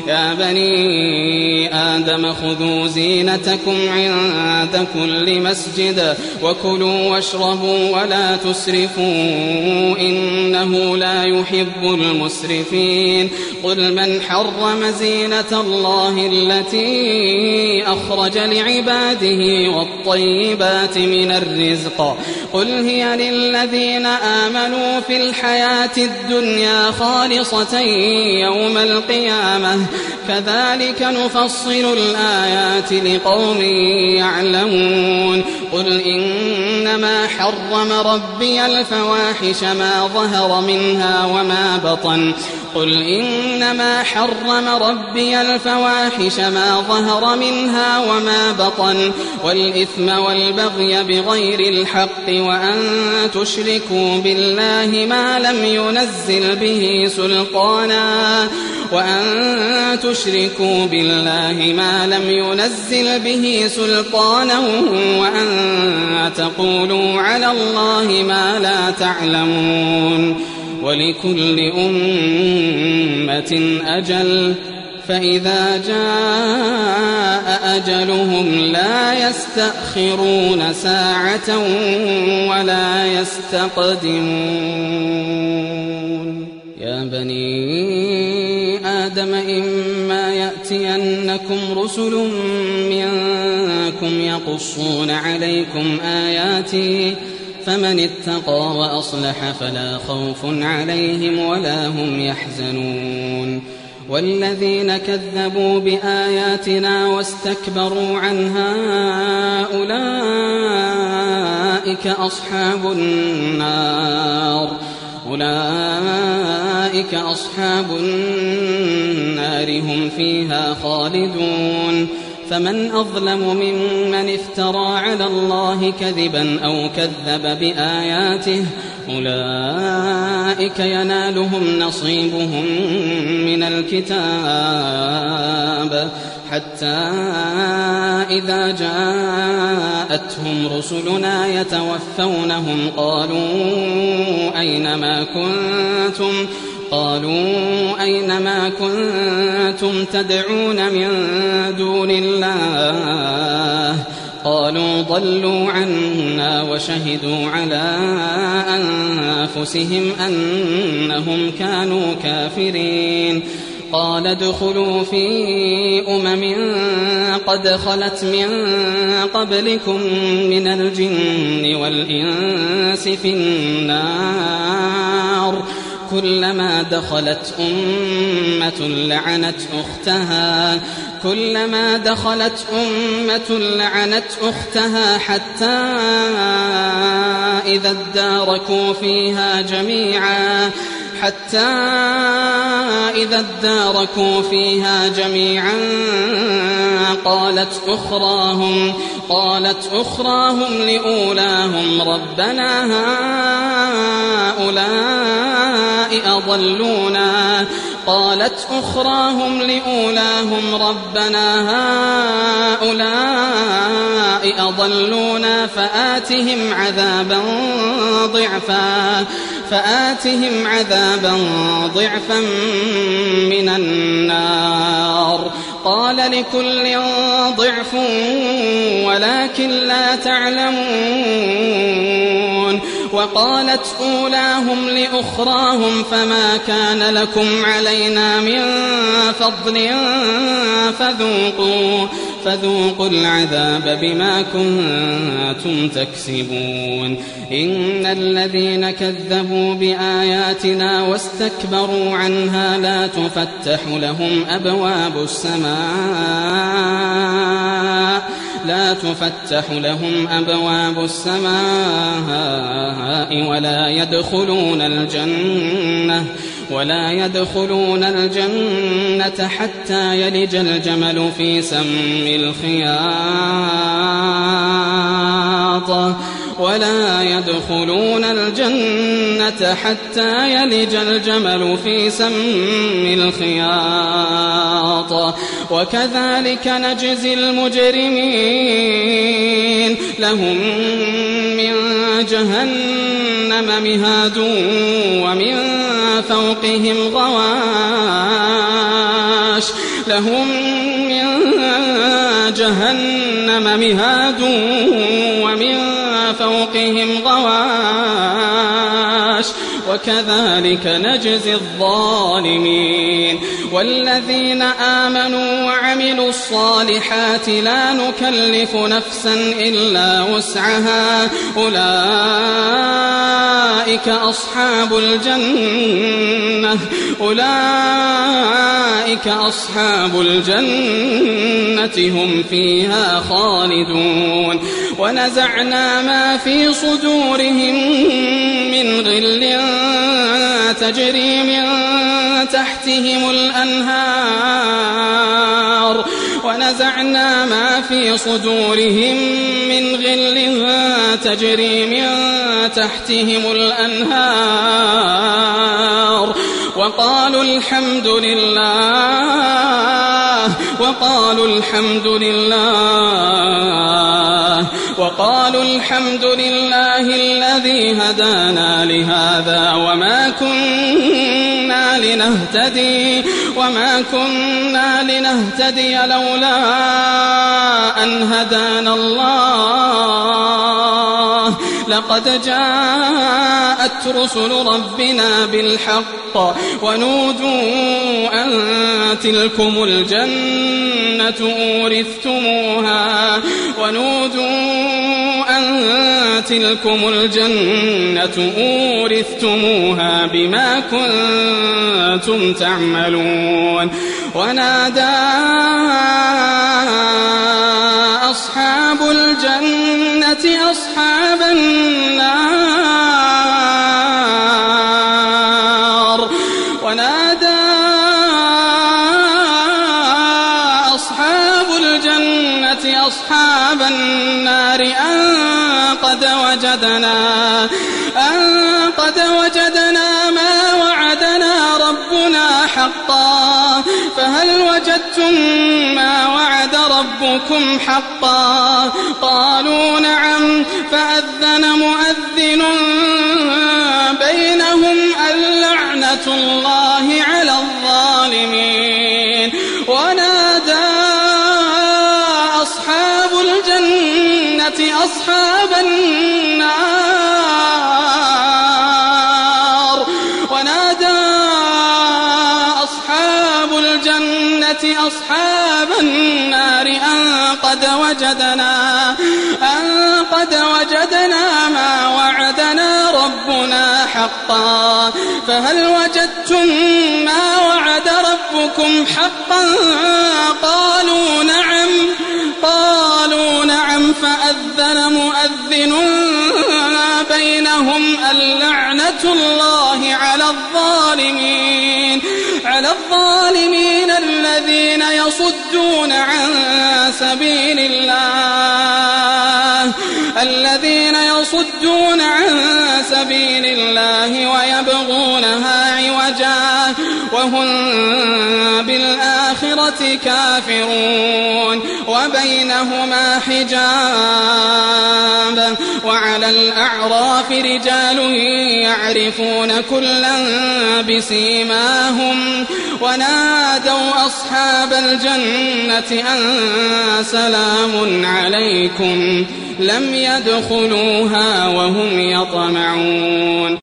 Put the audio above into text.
يا بني آدم خذوا زينتكم عند كل مسجد وكلوا واشربوا ولا تسرفوا إنه لا يحب المسرفين قل من حرم زينة الله التي أخرج لعباده والطيبات من الرزق قل هي للذين آمنوا في الحياة الدنيا خالصة يوم القيامة كذلك نفصل الآيات لقوم يعلمون قل إنما حرم ربي الفواحش ما ظهر منها وما بطن قل إنما حرم ربي الفواحش ما ظهر منها وما بطن والإثم والبغي بغير الحق وأن تشركوا بالله ما لم ينزل به سلطانا وأن تقولوا على الله ما لا تعلمون ولكل أمة أجل فإذا جاء أجلهم لا يستأخرون ساعة ولا يستقدمون يا بني آدم إما يأتينكم رسل منكم يقصون عليكم آياتي فمن اتقى وأصلح فلا خوف عليهم ولا هم يحزنون والذين كذبوا بآياتنا واستكبروا عنها أولئك أصحاب النار هم فيها خالدون فمن أظلم ممن افترى على الله كذبا أو كذب بآياته أولئك ينالهم نصيبهم من الكتاب حتى إذا جاءتهم رسلنا يتوفونهم قالوا أين ما كنتم تدعون من دون الله قالوا ضلوا عنا وشهدوا على أنفسهم أنهم كانوا كافرين قال ادخلوا في قد خلت من قبلكم من الجن والإنس في النار كلما دخلت أمة لعنت أختها حتى إذا اداركوا فيها جميعا قالت أخراهم لأولاهم ربنا هؤلاء أضلونا فآتهم عذابا ضعفا من النار قال لكل ضعف ولكن لا تعلمون وقالت أولاهم لأخراهم فما كان لكم علينا من فضل فذوقوا العذاب بما كنتم تكسبون إن الذين كذبوا بآياتنا واستكبروا عنها لا تفتح لهم أبواب السماء ولا يدخلون الجنة حتى يلج الجمل في سم الخياط وكذلك نجزي المجرمين لهم من جهنم مهاد ومن فوقهم غواش لهم من جهنم مهاد ومن فوقهم غواش وكذلك نجزي الظالمين والذين آمنوا وعملوا الصالحات لا نكلف نفسا إلا وسعها أولئك أصحاب الجنة هم فيها خالدون ونزعنا ما في صدورهم من غل تجري من تحتهم الأنهار ونزعنا ما في صدورهم من غل تجري من تحتهم الأنهار وقالوا الحمد لله الذي هدانا لهذا وما كنا لنهتدي لولا أن هدانا الله لقد جاءت رسل ربنا بالحق ونودوا أن تلكم الجنة أورثتموها بما كنتم تعملون ونادى أصحاب الجنة أصحاب النار أن قد وجدنا ما وعدنا ربنا حقا فهل وجدتم ما وعد ربكم حقا قالوا نعم فأذن مؤذن بينهم اللعنة الله على الظالمين ونادى أصحاب الجنة أصحاب النار أن قد وجدنا ما وعدنا ربنا حقا فهل وجدتم ما وعد ربكم حقا قالوا نعم فأذن مؤذن بينهم اللعنة الله على الظالمين الذين يصدون عن سبيل الله ويبغونها عوجا وهم بالآخرة كافرون وبينهما حجاب وعلى الأعراف رجال يعرفون كلا بسيماهم ونادوا أصحاب الجنة أن سلام عليكم لم يدخلوها وهم يطمعون